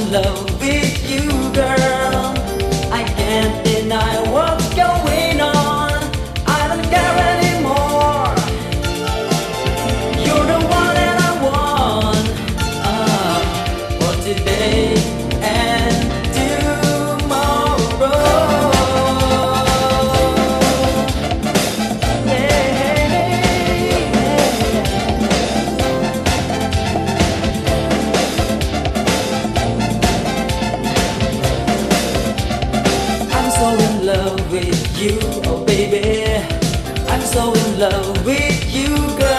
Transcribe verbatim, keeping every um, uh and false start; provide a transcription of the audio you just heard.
in love with you, girl. I can't deny what's going on. I don't care anymore. You're the one that I want, uh, for today and tomorrow. I'm so in love with you, oh baby. I'm so in love with you, girl.